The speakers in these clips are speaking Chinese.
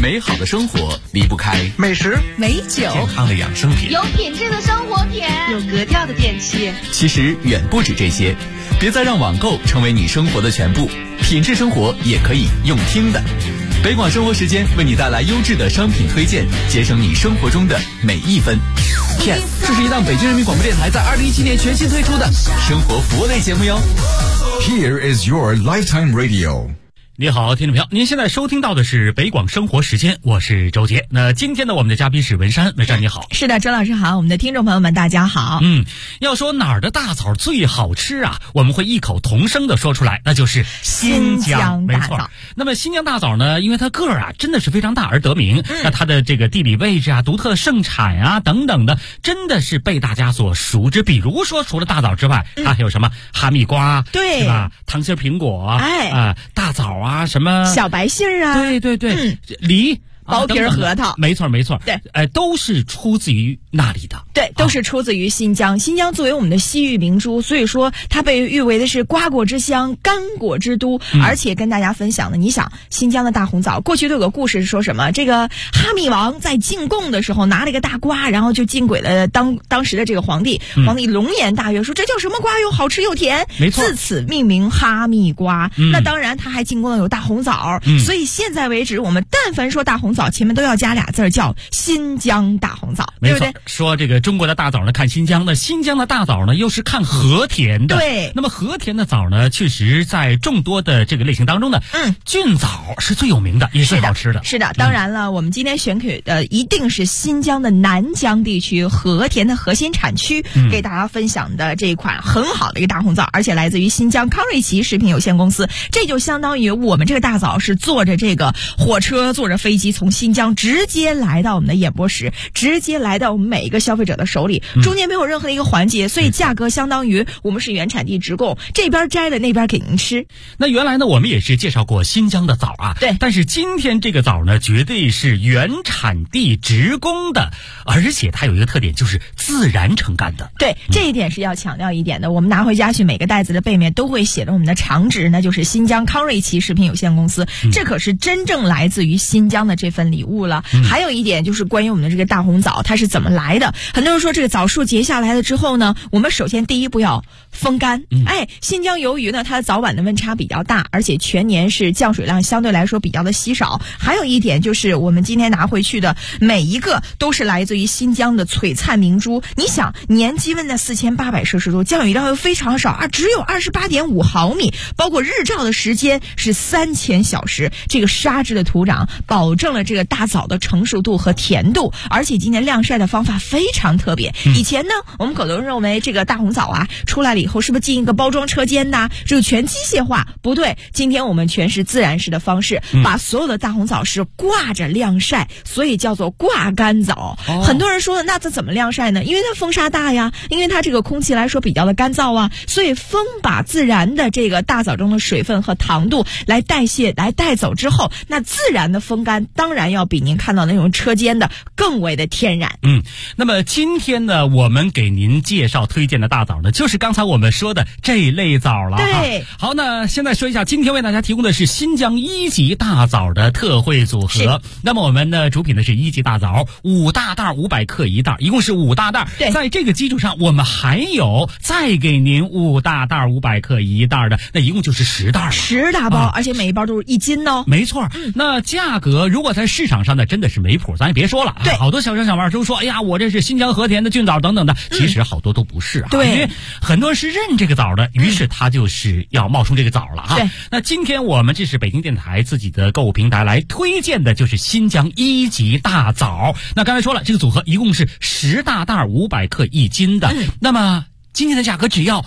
美好的生活离不开美食、 美酒、 健康的养生品， 有品质的生活品， 有格调的电器。 其实远不止这些，别再让网购成为你生活的全部，品质生活也可以用听的。北广生活时间为你带来优质的商品推荐，节省你生活中的每一分。Yes， 这是一档北京人民广播电台在2017年全新推出的生活服务类节目哟。 Here is your lifetime radio。 你好，听众朋友，您现在收听到的是北广生活时间，我是周杰。那今天呢，我们的嘉宾是文山，文山你好。 是的，周老师好，我们的听众朋友们大家好。 要说哪儿的大枣最好吃啊，我们会异口同声的说出来，那就是新疆大枣。 没错。那么新疆大枣呢，因为它个儿啊真的是非常大而得名，那它的这个地理位置啊、独特的盛产啊等等的，真的是被大家所熟知。比如说，除了大枣之外，它还有什么哈密瓜， 对， 是吧？糖心苹果，大枣啊，什么小白杏啊， 对，梨。 薄皮核桃， 没错，对，都是出自于那里的， 对，都是出自于新疆。新疆作为我们的西域明珠，所以说它被誉为的是瓜果之乡、干果之都。而且跟大家分享的，你想新疆的大红枣，过去都有个故事是说什么？这个哈密王在进贡的时候拿了一个大瓜，然后就进轨了当时的这个皇帝，皇帝龙颜大悦，说这叫什么瓜？又好吃又甜， 没错， 自此命名哈密瓜。那当然，他还进贡了有大红枣，所以现在为止，我们但凡说大红枣，前面都要加俩字叫新疆大红枣，对不对？ 说这个中国的大枣呢看新疆的，新疆的大枣呢又是看和田的。 对， 那么和田的枣呢，确实在众多的这个类型当中呢，菌枣是最有名的，也是好吃的。 是的，当然了，我们今天选取的一定是新疆的南疆地区和田的核心产区，给大家分享的这一款很好的一个大红枣，而且来自于新疆康瑞奇食品有限公司。这就相当于我们这个大枣是坐着这个火车、坐着飞机从新疆直接来到我们的演播室，直接来到我们每一个消费者的手里，中间没有任何的一个环节，所以价格相当于我们是原产地直供，这边摘了那边给您吃。 那原来呢，我们也是介绍过新疆的枣啊， 对， 但是今天这个枣呢，绝对是原产地直供的，而且它有一个特点，就是自然成干的。 对，这一点是要强调一点的。我们拿回家去，每个袋子的背面都会写着我们的厂址，那就是新疆康瑞奇食品有限公司，这可是真正来自于新疆的这份礼物了。还有一点就是关于我们的这个大红枣，它是怎么来的？很多人说这个枣树结下来了之后呢，我们首先第一步要风干。新疆由于呢它的早晚的温差比较大，而且全年是降水量相对来说比较的稀少。还有一点就是我们今天拿回去的每一个都是来自于新疆的璀璨明珠。你想年积温的4800摄氏度，降雨量又非常少只有28.5毫米，包括日照的时间是3000小时。这个沙质的土壤保证了这个大枣的成熟度和甜度，而且今年晾晒的方法非常特别。以前呢，我们可能认为这个大红枣啊出来了以后是不是进一个包装车间呐，这个全机械化？不对，今天我们全是自然式的方式，把所有的大红枣是挂着晾晒，所以叫做挂干枣。很多人说那它怎么晾晒呢？因为它风沙大呀，因为它这个空气来说比较的干燥啊，所以风把自然的这个大枣中的水分和糖度来代谢来带走之后，那自然的风干当然要比您看到那种车间的更为的天然。 那么今天呢，我们给您介绍推荐的大枣呢，就是刚才我们说的这一类枣了。 对， 好，那现在说一下，今天为大家提供的是新疆1级大枣的特惠组合。那么我们的主品呢是1级大枣，5大袋500克一袋，一共是5大袋。 对， 在这个基础上，我们还有再给您5大袋500克一袋的，那一共就是10袋了 ，10大包，而且每一包都是1斤哦。 没错，那价格如果在市场上呢，真的是没谱，咱也别说了。 对， 好多小商小贩都说，哎呀，我这是新疆和田的菌枣等等的，其实好多都不是啊。 对， 因为很多人是认这个枣的，于是他就是要冒充这个枣了哈。 对， 那今天我们这是北京电台自己的购物平台来推荐的，就是新疆1级大枣。那刚才说了，这个组合一共是10大袋500克1斤的。那么今天的价格只要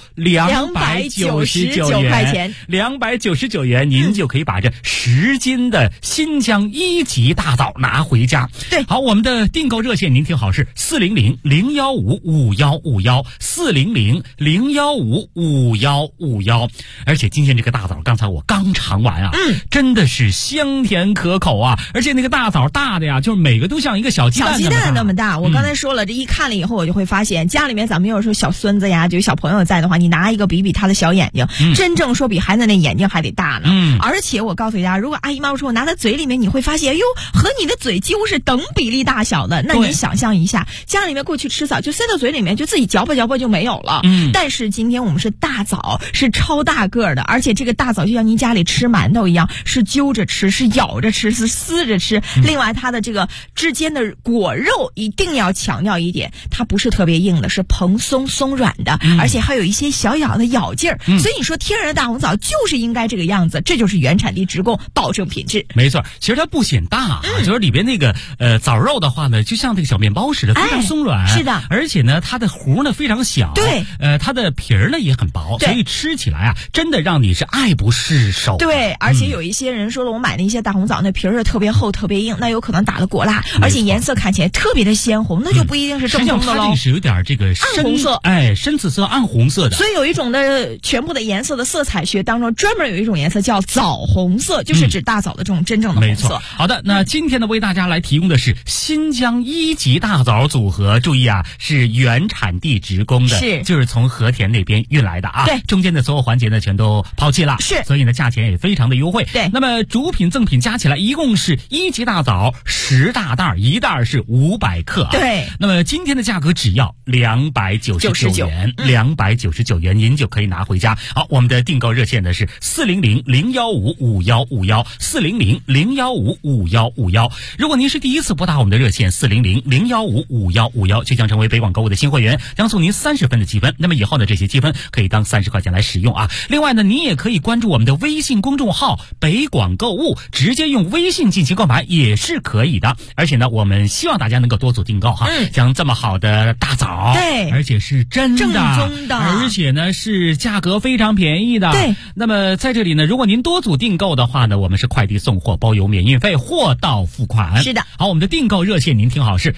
299 块钱 ，299元，您就可以把这10斤的新疆1级大枣拿回家。 对， 好，我们的订购热线您听好是400-015-5151，400-015-5151。而且今天这个大枣，刚才我刚尝完啊，真的是香甜可口啊，而且那个大枣大的呀，就是每个都像一个小鸡蛋那么大。我刚才说了，这一看了以后，我就会发现家里面咱们有时候小孙子呀。 呀，就小朋友在的话，你拿一个比他的小眼睛，真正说比孩子那眼睛还得大呢。而且我告诉大家，如果阿姨妈妈说我拿在嘴里面，你会发现，哟，和你的嘴几乎是等比例大小的。那你想象一下，家里面过去吃枣，就塞到嘴里面，就自己嚼吧嚼吧就没有了。但是今天我们是大枣，是超大个的，而且这个大枣就像您家里吃馒头一样，是揪着吃，是咬着吃，是撕着吃。另外，它的这个之间的果肉一定要强调一点，它不是特别硬的，是蓬松松软的，而且还有一些小咬的咬劲儿。所以你说天然的大红枣就是应该这个样子，这就是原产地直供，保证品质。 没错，其实它不显大啊，就是里边那个枣肉的话呢，就像这个小面包似的，非常松软。 是的， 而且呢，它的核呢非常小， 对， 它的皮儿呢也很薄，所以吃起来啊，真的让你是爱不释手。 对，而且有一些人说了，我买那些大红枣，那皮儿是特别厚、特别硬，那有可能打了果蜡，而且颜色看起来特别的鲜红，那就不一定是正宗的喽。 实际上它这个是有点这个暗红色， 深紫色、暗红色的。 所以有一种的全部的颜色的色彩学当中，专门有一种颜色叫枣红色，就是指大枣的这种真正的红色。 没错。好的，那今天呢，为大家来提供的是新疆1级大枣组合，注意啊，是原产地直供的，就是从和田那边运来的啊。 对， 中间的所有环节呢全都抛弃了，所以呢价钱也非常的优惠。 对， 那么主品赠品加起来一共是1级大枣10大袋，一袋是500克啊。 对， 那么今天的价格只要299元，299元您就可以拿回家。好，我们的订购热线呢是400-015-5151，400-015-5151。如果您是第一次拨打我们的热线400-015-5151，就将成为北广购物的新会员，将送您30分的积分。那么以后的这些积分可以当30块钱来使用啊。另外呢，你也可以关注我们的微信公众号北广购物，直接用微信进行购买也是可以的。而且呢，我们希望大家能够多组订购哈，将这么好的大枣， 对， 而且是真的正宗的， 而且呢是价格非常便宜的。 对， 那么在这里呢，如果您多组订购的话呢，我们是快递送货包邮免运费，货到付款。 是的。 好，我们的订购热线您听好，是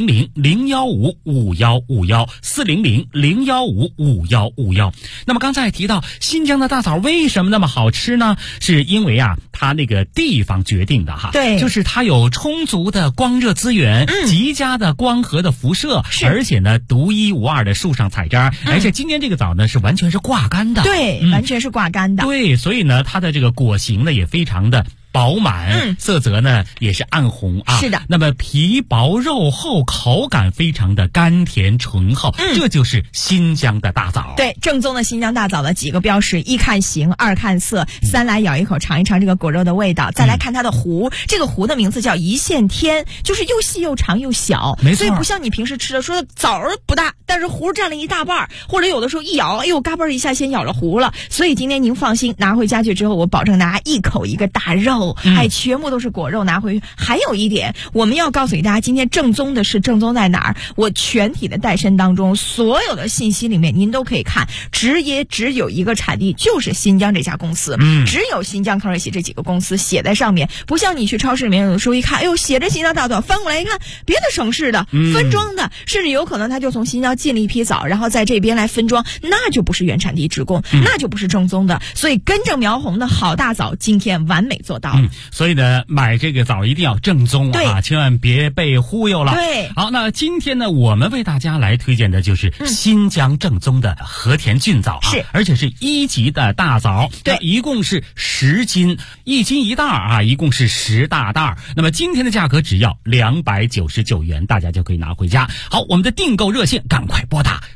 400-015-5151，400-015-5151。那么刚才提到新疆的大枣为什么那么好吃呢？是因为啊，它那个地方决定的哈。 对， 就是它有充足的光热资源，极佳的光合的辐射，而且呢独一无二的树上采摘，而且今年这个枣呢是完全是挂干的。 对，完全是挂干的。 对，所以呢它的这个果形呢也非常的饱满，色泽呢也是暗红啊。 是的。 那么皮薄肉厚，口感非常的甘甜醇厚，这就是新疆的大枣。 对，正宗的新疆大枣的几个标识：一看形，二看色，三来咬一口尝一尝这个果肉的味道，再来看它的核。这个核的名字叫一线天，就是又细又长又小。 没错。 所以不像你平时吃的说枣不大，但是核占了一大半，或者有的时候一咬，哎呦嘎嘣一下先咬了核了。所以今天您放心，拿回家去之后，我保证大家一口一个大肉。全部都是果肉拿回去。还有一点，我们要告诉给大家，今天正宗的是正宗在哪儿？我全体的带参当中，所有的信息里面您都可以看，只有一个产地，就是新疆这家公司。只有新疆康瑞喜这几个公司写在上面，不像你去超市里面有的时候一看，哎呦，写着新疆大枣，翻过来一看，别的省市的分装的，甚至有可能他就从新疆进了一批枣，然后在这边来分装，那就不是原产地直供，那就不是正宗的。所以根正苗红的好大枣，今天完美做到了。 所以呢，买这个枣一定要正宗啊，千万别被忽悠了。 对， 好，那今天呢，我们为大家来推荐的就是新疆正宗的和田菌枣啊，而且是1级的大枣。对，一共是10斤，1斤1袋啊，一共是10大袋。那么今天的价格只要299元，大家就可以拿回家。好，我们的订购热线赶快拨打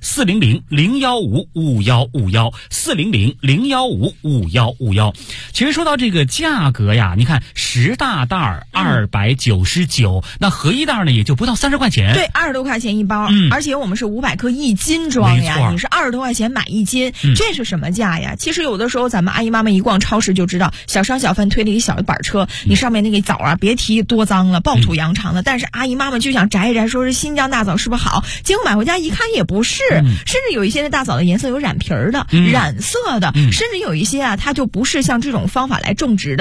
400-015-5151，400-015-5151。其实说到这个价格呀，你看10大袋299，那合一袋呢也就不到30块钱。 对，20多块钱一包，而且我们是500克1斤装呀，你是20多块钱买1斤，这是什么价呀？其实有的时候咱们阿姨妈妈一逛超市就知道，小商小贩推了一小板车，你上面那个枣啊，别提多脏了，暴土扬长的。但是阿姨妈妈就想摘一摘，说是新疆大枣是不是好？结果买回家一看也不是，甚至有一些的大枣的颜色有染皮儿的、染色的，甚至有一些啊，它就不是像这种方法来种植的，不是这种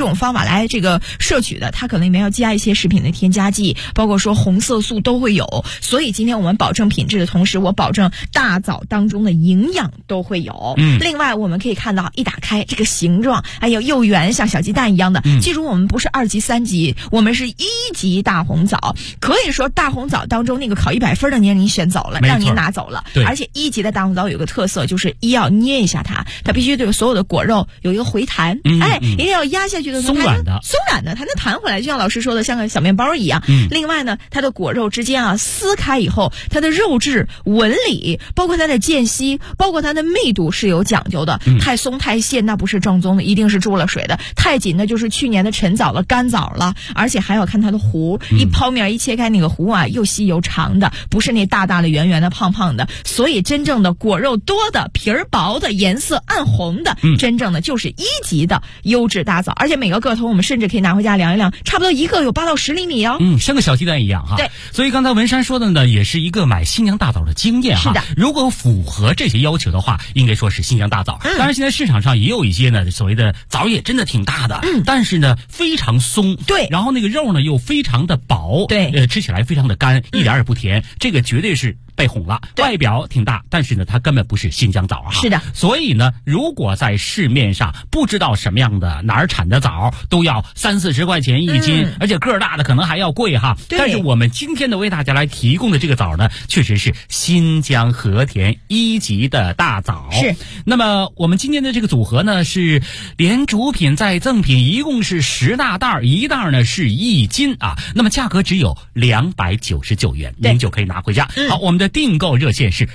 种方法来这个摄取的，它可能里面要加一些食品的添加剂，包括说红色素都会有。所以今天我们保证品质的同时，我保证大枣当中的营养都会有。另外我们可以看到一打开这个形状，哎呦又圆像小鸡蛋一样的。记住我们不是2级3级，我们是1级大红枣。可以说大红枣当中那个考100分的您选走了，让您拿走了。而且1级的大红枣有个特色，就是要捏一下它必须对所有的果肉有一个回弹，一定要压下去的时候松软的它能弹回来，就像老师说的像个小面包一样。另外呢，它的果肉之间撕开以后，它的肉质纹理包括它的间隙包括它的密度是有讲究的。太松太细那不是正宗的，一定是注了水的。太紧的就是去年的陈枣了干枣了。而且还要看它的核，一剖面一切开那个核又细又长的，不是那大大的圆圆的胖胖的。所以真正的果肉多的皮儿薄的颜色暗红的，真正的就是1级的优质大枣。而且每个个头我们甚至可以拿回家量一量，差不多一个有8到10厘米哦。 像个小鸡蛋一样哈。 对， 所以刚才文山说的呢，也是一个买新疆大枣的经验哈。 是的， 如果符合这些要求的话，应该说是新疆大枣。当然现在市场上也有一些呢，所谓的枣也真的挺大的，但是呢非常松。 对， 然后那个肉呢又非常的薄。 对， 吃起来非常的干，一点也不甜。这个绝对是被哄了。外表挺大，但是呢它根本不是新疆枣哈。 是的。 所以呢，如果在市面上不知道什么样的哪儿产的枣都要30-40块钱1斤，而且个儿大的可能还要贵哈。但是我们今天的为大家来提供的这个枣呢，确实是新疆和田1级的大枣。 是。 那么我们今天的这个组合呢，是连主品再赠品，一共是10大袋，一袋呢是1斤啊。那么价格只有299元，您就可以拿回家。好，我们的订购热线是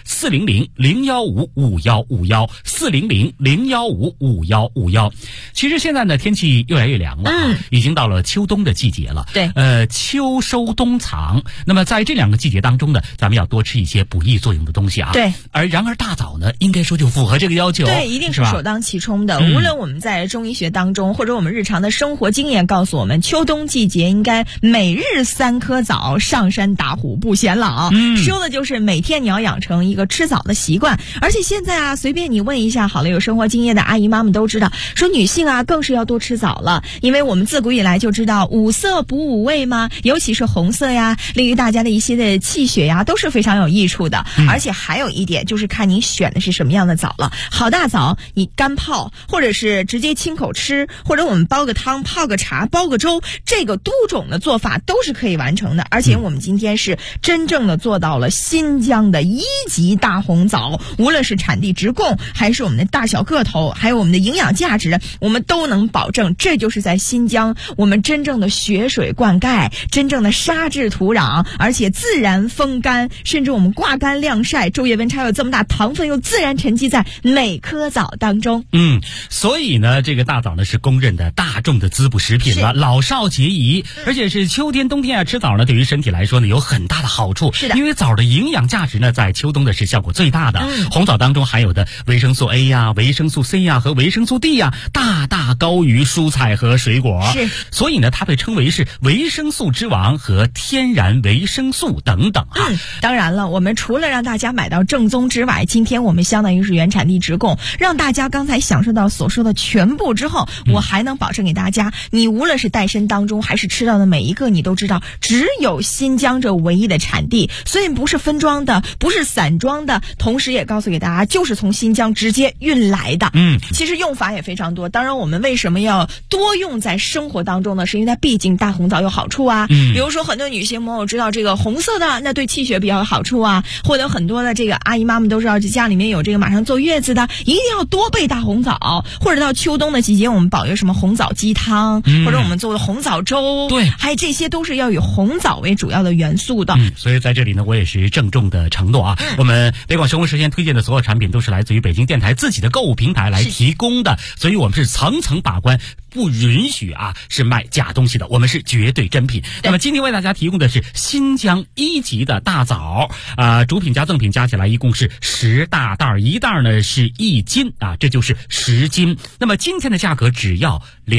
400-015-5151，400-015-5151。其实现在呢，天气越来越凉了，已经到了秋冬的季节了。 对， 秋收冬藏。那么在这2个季节当中呢，咱们要多吃一些补益作用的东西啊。 对。 然而大枣呢，应该说就符合这个要求。 对，一定是首当其冲的。无论我们在中医学当中，或者我们日常的生活经验告诉我们，秋冬季节应该每日3颗枣，上山打虎不嫌老。说的就是每天你要养成一个吃枣的习惯。而且现在随便你问一下好了有生活经验的阿姨妈妈都知道，说女性更是要多吃枣了。因为我们自古以来就知道五色补五味嘛，尤其是红色呀，利于大家的一些的气血呀，都是非常有益处的。而且还有一点就是看你选的是什么样的枣了。好大枣你干泡，或者是直接亲口吃，或者我们煲个汤泡个茶煲个粥，这个多种的做法都是可以完成的。而且我们今天是真正的做到了新疆的1级大红枣，无论是产地直供还是我们的大小个头，还有我们的营养价值，我们都能保证。这就是在新疆我们真正的雪水灌溉，真正的沙质土壤，而且自然风干，甚至我们挂干晾晒，昼夜温差有这么大，糖分又自然沉积在每颗枣当中。 所以呢，这个大枣呢是公认的大众的滋补食品了，老少皆宜。而且是秋天冬天吃枣呢，对于身体来说呢有很大的好处。 是的， 因为枣的营养价值呢在秋冬的是效果最大的。红枣当中含有的维生素 A 呀、维生素 C 呀和维生素 D 呀，大大高于蔬菜和水果。 是， 所以呢它被称为是维生素之王和天然维生素等等啊。 当然了，我们除了让大家买到正宗之外，今天我们相当于是原产地直供，让大家刚才享受到所说的全部之后，我还能保证给大家，你无论是带身当中还是吃到的每一个，你都知道只有新疆这唯一的产地，所以不是分装的，不是散装的，同时也告诉给大家就是从新疆直接运来的。其实用法也非常多。当然我们为什么要多用在生活当中呢？是因为它毕竟大红枣有好处啊。比如说很多女性朋友知道这个红色的那对气血比较有好处啊，或者很多的这个阿姨妈妈都知道这家里面有这个马上坐月子的，一定要多备大红枣。或者到秋冬的季节我们保留什么红枣鸡汤，或者我们做的红枣粥。 对， 还有这些都是要以红枣为主要的元素的。 所以在这里呢，我也是郑重的承诺啊，我们北广生活时间推荐的所有产品都是来自于北京电台自己的购物平台来提供的，所以我们是层层把关，不允许是卖假东西的，我们是绝对真品。那么今天为大家提供的是新疆1级的大枣主品加赠品加起来一共是10大袋，一袋呢是1斤这就是10斤。那么今天的价格只要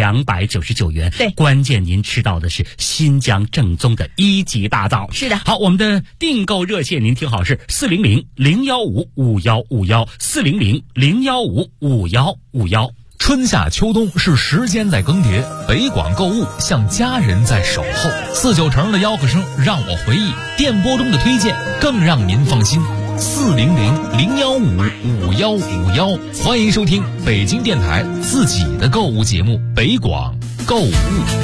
299元。 对， 关键您吃到的是新疆正宗的1级大枣。 是的。 好，我们的订购热线您听好是400-015-5151，400-015-5151。 春夏秋冬是时间在更迭，北广购物像家人在守候。49城的吆喝声让我回忆，电波中的推荐更让您放心。400-015-5151，欢迎收听北京电台自己的购物节目《北广购物》。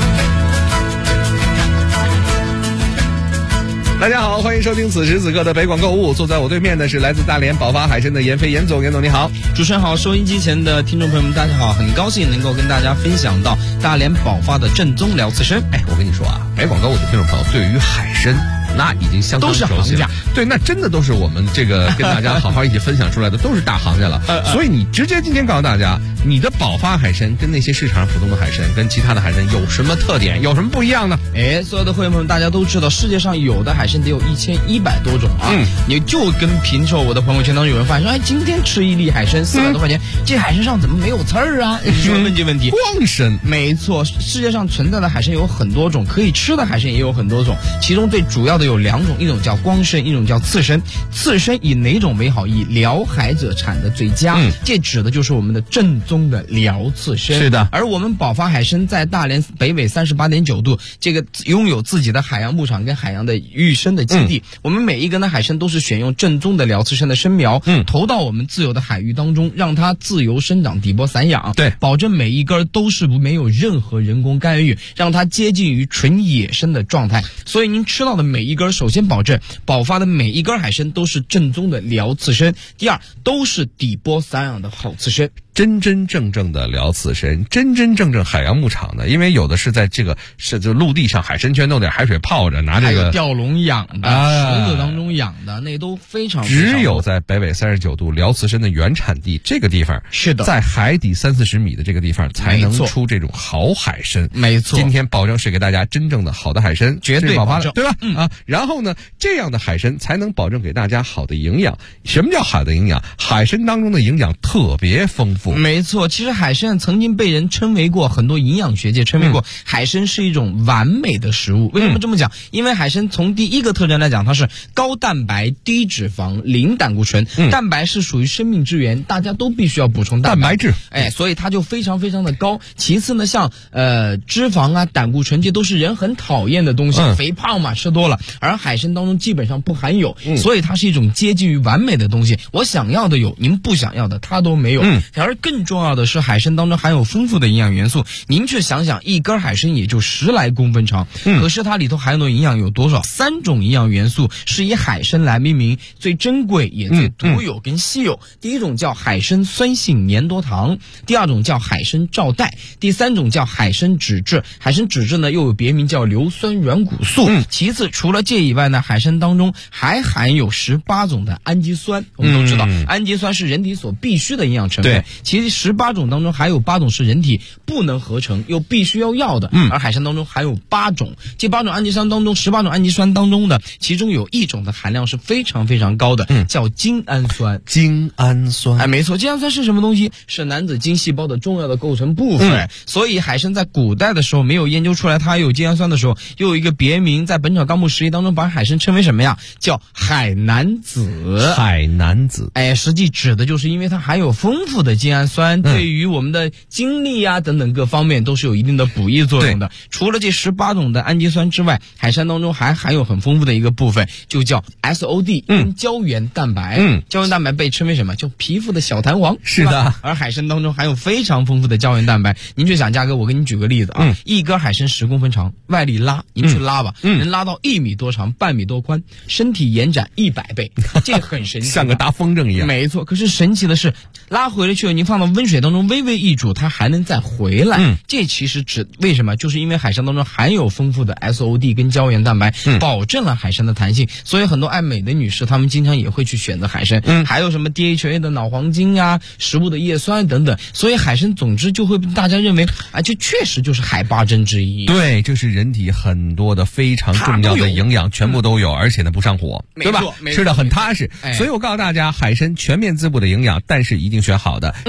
大家好，欢迎收听此时此刻的北广购物。坐在我对面的是来自大连宝发海参的严飞严总，严总你好。 主持人好，收音机前的听众朋友们大家好，很高兴能够跟大家分享到大连宝发的正宗辽刺参。 我跟你说啊，北广购物的听众朋友对于海参那已经相当熟悉了，对，那真的都是我们这个跟大家好好一起分享出来的，都是大行家了。所以你直接今天告诉大家，你的宝发海参跟那些市场上普通的海参，跟其他的海参有什么特点，有什么不一样呢？ 所有的会员朋友们大家都知道，世界上有的海参得有1100多种啊。你就跟平时我的朋友圈当中有人发现说，今天吃一粒海参400多块钱，这海参上怎么没有刺儿啊？你说问这问题， 光参。 没错，世界上存在的海参有很多种，可以吃的海参也有很多种，其中最主要的有2种，一种叫光参，一种叫刺参。刺参以哪种为好？以辽海者产的最佳，这指的就是我们的正宗的辽刺参。 是的， 而我们宝发海参在大连北纬38.9度，这个拥有自己的海洋牧场跟海洋的育生的基地。我们每一根的海参都是选用正宗的辽刺参的生苗，投到我们自由的海域当中，让它自由生长，底部散养。 对， 保证每一根都是没有任何人工干预，让它接近于纯野生的状态。所以您吃到的每一根，首先保证宝发的每一根海参都是正宗的辽刺参，第二都是底部散养的好刺参。 真真正正的辽刺参，真真正正海洋牧场的，因为有的是在这个就陆地上海参圈弄点海水泡着，拿这个还有吊笼养的，池子当中养的，那都非常只有在北纬39度辽刺参的原产地这个地方， 是的， 在海底30-40米的这个地方才能出这种好海参。 没错， 今天保证是给大家真正的好的海参， 绝对保证， 对吧？然后呢，这样的海参才能保证给大家好的营养。什么叫好的营养？海参当中的营养特别丰富。 没错，其实海参曾经被人称为过，很多营养学界称为过，海参是一种完美的食物。为什么这么讲？因为海参从第一个特征来讲，它是高蛋白、低脂肪、零胆固醇。蛋白是属于生命之源，大家都必须要补充蛋白质。所以它就非常非常的高。其次呢，像脂肪啊、胆固醇，这都是人很讨厌的东西，肥胖嘛，吃多了。而海参当中基本上不含有，所以它是一种接近于完美的东西。我想要的有，您不想要的它都没有。而更重要的是，海参当中含有丰富的营养元素。您去想想，一根海参也就10来公分长，可是它里头含有的营养有多少？3种营养元素是以海参来命名，最珍贵也最独有跟稀有。第一种叫海参酸性粘多糖，第二种叫海参皂带，第三种叫海参脂质。海参脂质呢又有别名叫硫酸软骨素。其次，除了这以外呢，海参当中还含有18种的氨基酸。我们都知道，氨基酸是人体所必需的营养成分。其实18种当中还有8种是人体不能合成又必须要的，而海参当中还有8种。这8种氨基酸当中，18种氨基酸当中的其中有一种的含量是非常非常高的，叫精氨酸。 精氨酸， 没错，精氨酸是什么东西？是男子精细胞的重要的构成部分。所以海参在古代的时候没有研究出来它有精氨酸的时候，又有一个别名，在《本草纲目11》当中把海参称为什么呀？叫海南子。 海南子， 实际指的就是因为它含有丰富的精氨酸，对于我们的精力啊等等各方面都是有一定的补益作用的。除了这18种的氨基酸之外，海参当中还含有很丰富的一个部分，就叫 SOD 跟胶原蛋白。胶原蛋白被称为什么？叫皮肤的小弹簧。 是的， 而海参当中含有非常丰富的胶原蛋白。您去想，嘉哥，我给你举个例子啊，一根海参10公分长，外力拉，您去拉吧，能拉到1米多长，半米多宽，身体延展100倍，这很神奇， 像个大风筝一样。 没错，可是神奇的是，拉回来去了，您放到温水当中微微一煮，它还能再回来。这其实为什么？就是因为海参当中含有丰富的 SOD 跟胶原蛋白，保证了海参的弹性。所以很多爱美的女士，她们经常也会去选择海参。还有什么 DHA 的脑黄金啊，食物的叶酸等等。所以海参总之就会被大家认为这确实就是海8珍之一。 对，就是人体很多的非常重要的营养全部都有，而且呢不上火，对吧？吃的很踏实。所以我告诉大家，海参全面滋补的营养，但是一定选好的。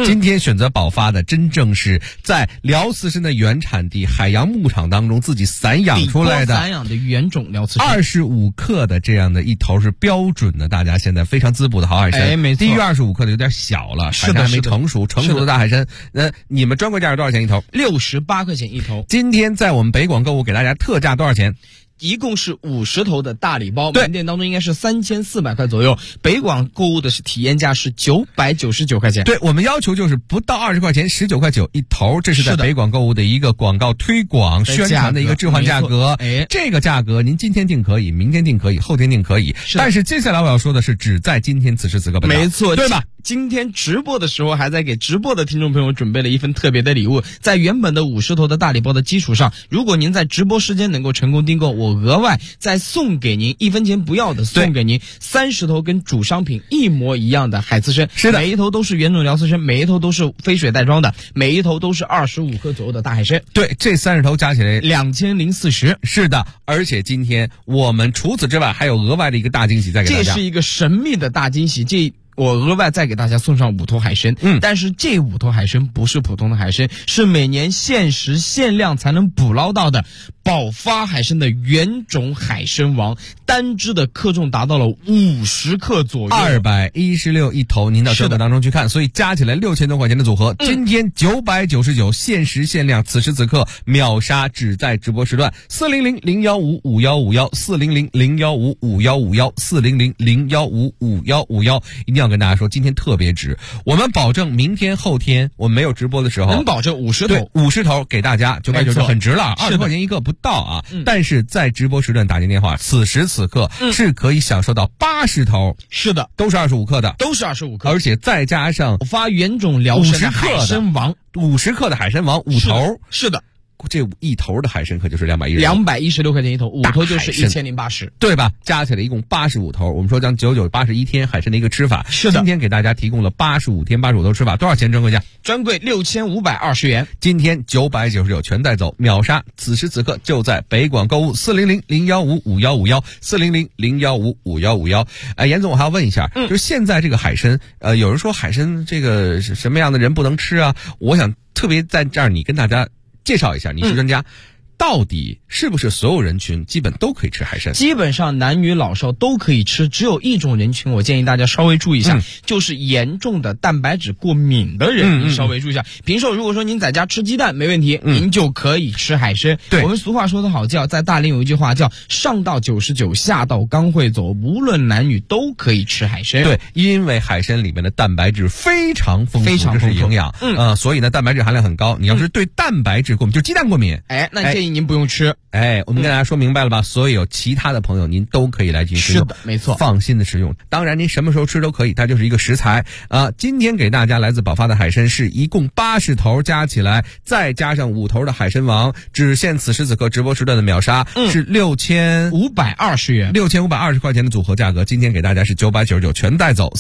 今天选择保发的真正是在辽刺参的原产地海洋牧场当中自己散养出来的散养的原种辽刺参 ，25克的这样的一头是标准的，大家现在非常滋补的好海参。 没错， 低于25克的有点小了， 是的， 还没成熟，成熟的大海参，你们专柜价是多少钱一头 ？68块钱一头。 今天在我们北广购物给大家特价多少钱？ 一共是50头的大礼包，门店当中应该是3400块左右。北广购物的是体验价是999块钱。 对，我们要求就是不到20块钱，19.9块一头，这是在北广购物的一个广告推广宣传的一个置换价格。这个价格您今天定可以，明天定可以，后天定可以。但是接下来我要说的是，只在今天此时此刻。 没错， 对吧？ 今天直播的时候还在给直播的听众朋友准备了一份特别的礼物，在原本的50头的大礼包的基础上，如果您在直播时间能够成功订购，我额外再送给您1分钱不要的，送给您30头跟主商品一模一样的海刺参。 是的， 每一头都是原种辽刺参，每一头都是飞水袋装的，每一头都是25克左右的大海参。 对，这30头加起来 2040。 是的，而且今天我们除此之外还有额外的一个大惊喜再给大家。 这是一个神秘的大惊喜，我额外再给大家送上5头海参，但是这5头海参不是普通的海参，是每年限时限量才能捕捞到的保发海参的原种海参王，单只的克重达到了50克左右 ，216一头，您到专柜当中去看，所以加起来6000多块钱的组合，今天999，限时限量，此时此刻秒杀，只在直播时段，400-015-5151，400-015-5151，400-015-5151，一定要跟大家说，今天特别值，我们保证明天后天我们没有直播的时候， 能保证50头， 对，50头给大家999，很值了，20块钱一个不到啊，但是在直播时段打进电话，此时此刻是可以享受到80头， 是的， 都是25克的， 都是25克， 而且再加上发原种辽参海参王 ，50克的海参王5头， 是的。 这一头的海参可就是 216块钱一头，5头就是1080， 对吧？加起来一共85头。我们说将9981天海参的一个吃法， 是的， 今天给大家提供了85天85头吃法，多少钱？专柜价？ 专柜6520元， 今天999全带走，秒杀！此时此刻就在北广购物400-015-5151，400-015-5151。严总，我还要问一下，就是现在这个海参，有人说海参这个是什么样的人不能吃啊？我想特别在这儿你跟大家介绍一下，你是专家，到底是不是所有人群基本都可以吃海参？ 基本上男女老少都可以吃，只有一种人群，我建议大家稍微注意一下，就是严重的蛋白质过敏的人，你稍微注意一下。平时如果说您在家吃鸡蛋没问题，您就可以吃海参。 对， 我们俗话说得好，在大连有一句话叫上到99，下到刚会走，无论男女都可以吃海参。 对，因为海参里面的蛋白质非常丰富， 非常丰富， 这是营养，所以呢蛋白质含量很高。你要是对蛋白质过敏，就鸡蛋过敏， 那建议您不用吃。 我们跟大家说明白了吧？所有其他的朋友您都可以来进行食用， 是的，没错， 放心的食用。当然您什么时候吃都可以，它就是一个食材啊。今天给大家来自保发的海参是一共80头，加起来再加上5头的海参王，只限此时此刻直播时段的秒杀，是 6520元 ，6520块钱的组合价格，今天给大家是999全带走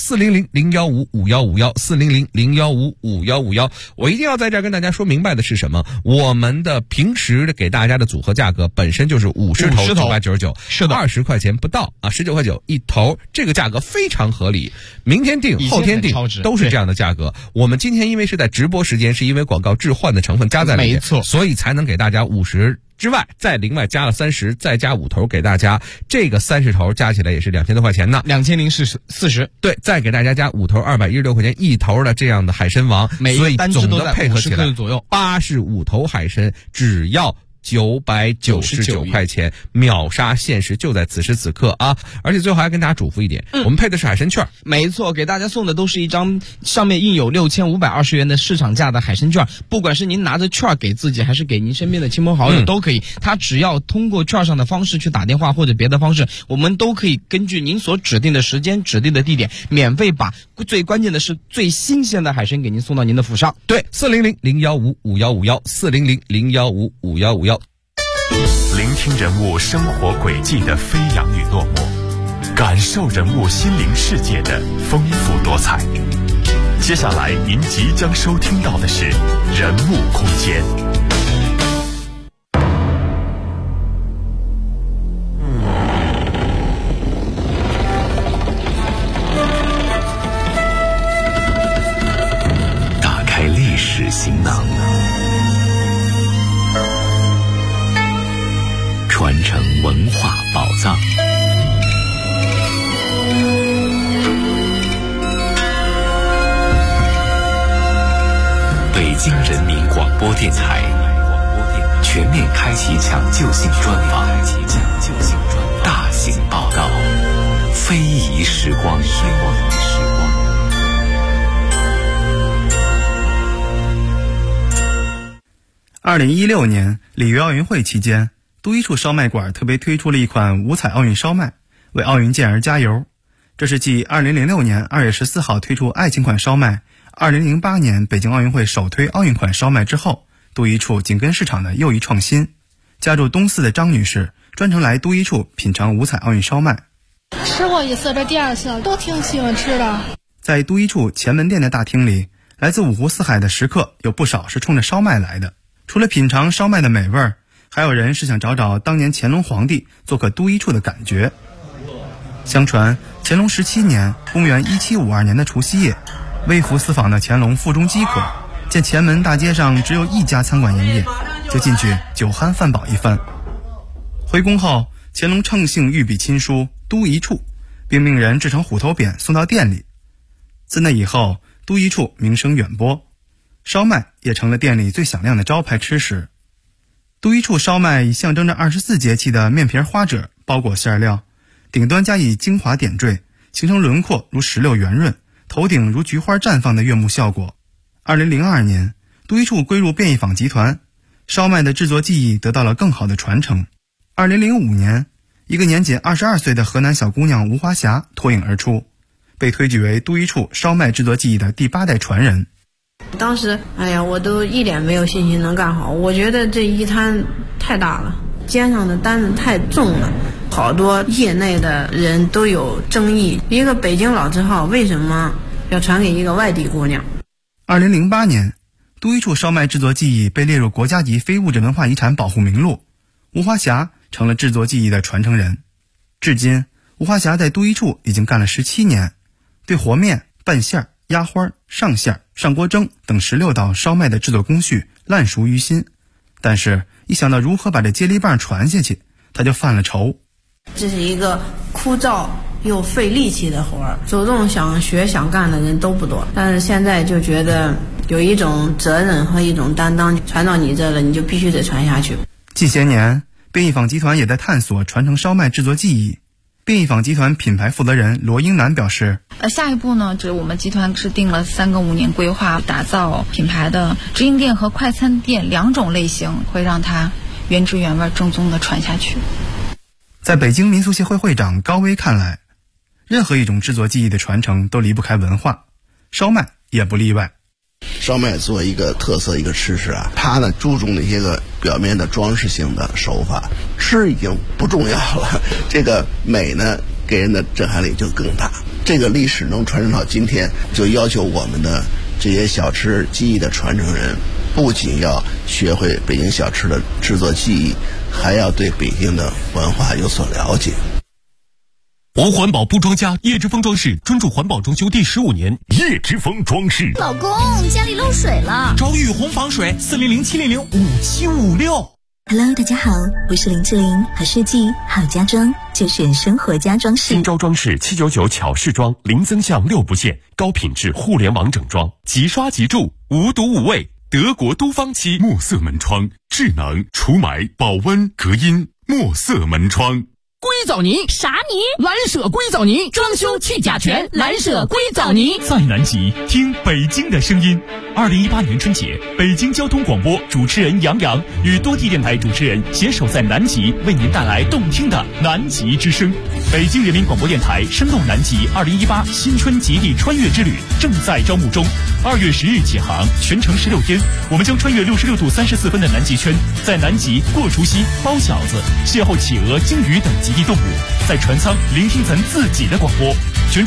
，400-015-5151，400-015-5151。我一定要在这儿跟大家说明白的是什么？我们的平时的给大家的组合价格本身就是50头999， 是的 ，20块钱不到啊，19块9一头，这个价格非常合理。明天定，后天定都是这样的价格。我们今天因为是在直播时间，是因为广告置换的成分加在里面， 没错， 所以才能给大家50之外，再另外加了30，再加5头给大家，这个30头加起来也是2000多块钱呢 ，2040。 对，再给大家加5头216块钱一头的这样的海参王，所以总的配合起来85头海参只要999块钱，秒杀限时，就在此时此刻啊！而且最后还跟大家嘱咐一点，我们配的是海参券， 没错，给大家送的都是一张上面印有6520元的市场价的海参券，不管是您拿着券给自己，还是给您身边的亲朋好友都可以。他只要通过券上的方式去打电话或者别的方式，我们都可以根据您所指定的时间、指定的地点，免费把最关键的是最新鲜的海参给您送到您的府上。 对，400-015-5151，400-015-5151。 聆听人物生活轨迹的飞扬与落寞，感受人物心灵世界的丰富多彩。接下来您即将收听到的是人物空间。大行囊，传承文化宝藏。北京人民广播电台全面开启抢救性专访，大型报道，非遗时光。 2016年里约奥运会期间，都一处烧麦馆特别推出了一款五彩奥运烧麦，为奥运健儿加油。这是继2006年2月14号推出爱情款烧麦，2008年北京奥运会首推奥运款烧麦之后，都一处紧跟市场的又一创新。家住东四的张女士专程来都一处品尝五彩奥运烧麦。 吃过一次，这第二次都挺喜欢吃的。 在都一处前门店的大厅里，来自五湖四海的食客有不少是冲着烧麦来的。除了品尝烧麦的美味，还有人是想找找当年乾隆皇帝做客都一处的感觉。相传乾隆17年公元1752年的除夕夜，微服私访的乾隆腹中饥渴，见前门大街上只有一家餐馆营业，就进去酒酣饭饱一番。回宫后，乾隆乘兴御笔亲书都一处，并命人制成虎头匾送到店里。自那以后，都一处名声远播，烧麦也成了店里最响亮的招牌吃食。都一处烧麦以象征着24节气的面皮花褶包裹馅料，顶端加以精华点缀，形成轮廓如石榴圆润，头顶如菊花绽放的悦目效果。2002年，都一处归入便宜坊集团，烧麦的制作技艺得到了更好的传承。2005年，一个年仅22岁的河南小姑娘吴华霞脱颖而出，被推举为都一处烧麦制作技艺的第8代传人。 当时我都一点没有信心能干好，我觉得这一摊太大了，肩上的担子太重了，好多业内的人都有争议，一个北京老字号为什么要传给一个外地姑娘。 2008年，都一处烧麦制作技艺被列入国家级非物质文化遗产保护名录，吴华霞成了制作技艺的传承人。至今，吴华霞在都一处已经干了17年，对和面、拌馅、压花、上馅、上锅蒸等16道烧麦的制作工序烂熟于心，但是一想到如何把这接力棒传下去，他就犯了愁。 这是一个枯燥又费力气的活儿，主动想学想干的人都不多，但是现在就觉得有一种责任和一种担当，传到你这了，你就必须得传下去。 近些年，便宜坊集团也在探索传承烧麦制作技艺。便宜坊集团品牌负责人罗英南表示， 下一步呢，我们集团是定了3个5年规划，打造品牌的直营店和快餐店2种类型，会让它原汁原味正宗的传下去。 在北京民俗协会会长高威看来，任何一种制作技艺的传承都离不开文化，烧麦也不例外。 烧麦作为一个特色一个吃食它呢注重那些个表面的装饰性的手法，吃已经不重要了，这个美呢给人的震撼力就更大。这个历史能传承到今天，就要求我们的这些小吃技艺的传承人，不仅要学会北京小吃的制作技艺，还要对北京的文化有所了解。 无环保不装家，叶之峰装饰专注环保装修第15年。叶之峰装饰。 老公，家里漏水了， 找雨虹防水，400-700-5756。 Hello， 大家好，我是林志玲，好设计好家装就选生活家装饰。 新招装饰799巧饰装，零增项6不限，高品质互联网整装，即刷即住，无毒无味。德国都方漆墨色门窗，智能除霾保温隔音，墨色门窗。 硅藻泥啥泥？ 蓝舍硅藻泥，装修去甲醛，蓝舍硅藻泥。 在南极听北京的声音。2018年春节，北京交通广播主持人杨洋与多地电台主持人携手在南极，为您带来动听的南极之声。北京人民广播电台声动南极2018新春极地穿越之旅正在招募中，2月10日起航，全程16天，我们将穿越66度34分的南极圈，在南极过除夕、包饺子，邂逅企鹅、鲸鱼等极地动物，在船舱聆听咱自己的广播。